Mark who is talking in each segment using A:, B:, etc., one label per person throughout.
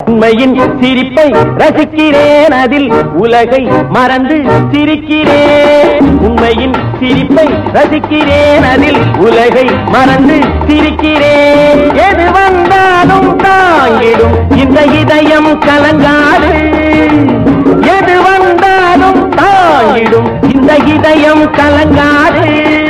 A: உண்மையின் சிரிப்பை ரசிக்கிறேன், அதில் உலகை மறந்து சிரிக்கிறேன். உண்மையின் சிரிப்பை ரசிக்கிறேன், அதில் உலகை மறந்து சிரிக்கிறேன். எது வந்தாலும் தாங்கிடும் இந்த இதயம் கலங்காது. எது வந்தாலும் தாங்கிடும் இந்த இதயம் கலங்காது.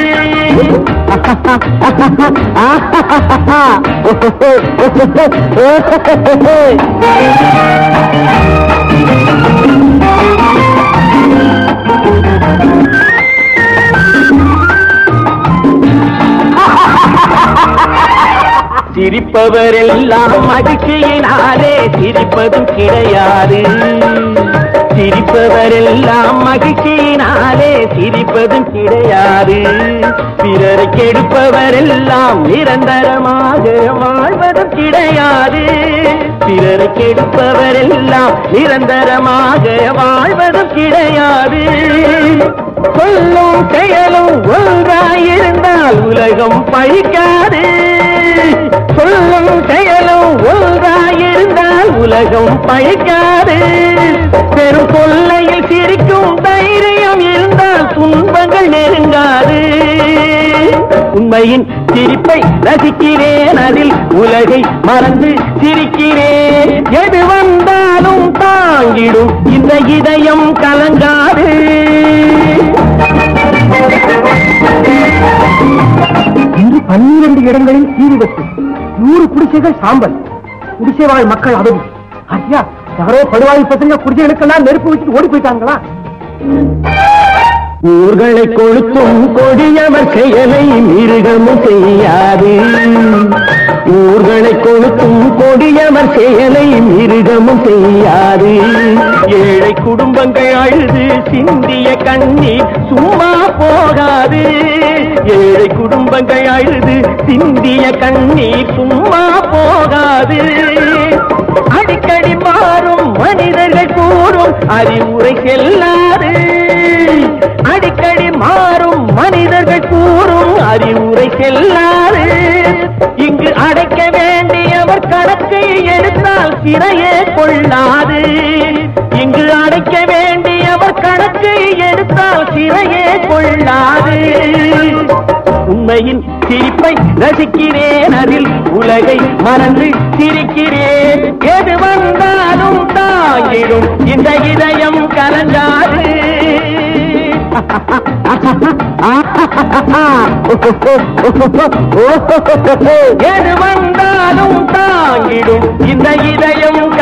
A: சிரிப்பவரெல்லாம் மகிழ்ச்சியினாலே சிரிப்பதும் கிடையாது. சிரிப்பவரெல்லாம் மகிழ்ச்சியினாலே சிரிப்பதும் கிடையாது. பிறரை கெடுப்பவரெல்லாம் நிரந்தரமாக வாழ்வதும் கிடையாது. பிறரை கெடுப்பவரெல்லாம் நிரந்தரமாக வாழ்வதும் கிடையாது. சொல்லும் செயலும் ஒன்றாயிருந்தால் உலகம் பழிக்காது. சொல்லும் செயலும் ஒன்றாயிருந்தால் உலகம் பழிக்காது. பெரும் கொள்ளையில் சிரிக்கும் தைரியம் இருந்தால் துன்பங்கள் நெருங்காது. உண்மையின் சிரிப்பை ரசிக்கிறேன், அதில் உலகை மறந்து சிரிக்கிறேன். எது வந்தாலும் தாங்கிடும் இந்த இதயம் கலங்காது.
B: இன்று 12 இடங்களில் தீ விபத்து, 100 குடிசைகள் சாம்பல், குடிசை வாழ் மக்கள் அவதி. ஐயா, யாரோ படுவாய் பத்திரிகை குடிசைகளுக்கெல்லாம் நெருப்பு வச்சுட்டு ஓடி போயிட்டாங்களா?
A: ஊர்களை கொளுத்தும் கொடியவர் செயலை மிருகமும் செய்யாது. ஊர்களை கொளுத்தும் கொடியவர் செயலை மிருகமும் செய்யாது. ஏழை குடும்பங்கள் அழுது சிந்திய கண்ணீர் சும்மா போகாது. ஏழை குடும்பங்கள் அழுது சிந்திய கண்ணீர் சும்மா போகாது. அடிக்கடி மாறும் மனிதர்கள் கூறும் அறிவுரை செல்லாது. அடிக்கடி மாறும் மனிதர்கள் கூறும் அறிவுரை செல்லாது. இங்கு அடைக்க வேண்டியவர் கணக்கை எடுத்தால் சிறையே கொள்ளாது. இங்கு அடைக்க வேண்டியவர் கணக்கை எடுத்தால் சிறையே கொள்ளாது. உண்மையின் சிரிப்பை ரசிக்கிறேன், அதில் உலகை மறந்து சிரிக்கிறேன். எது வந்தாலும் தாங்கிடும் இந்த இதயம் கலங்காது. எது வந்தாலும் தாங்கிடும் இந்த இதயம்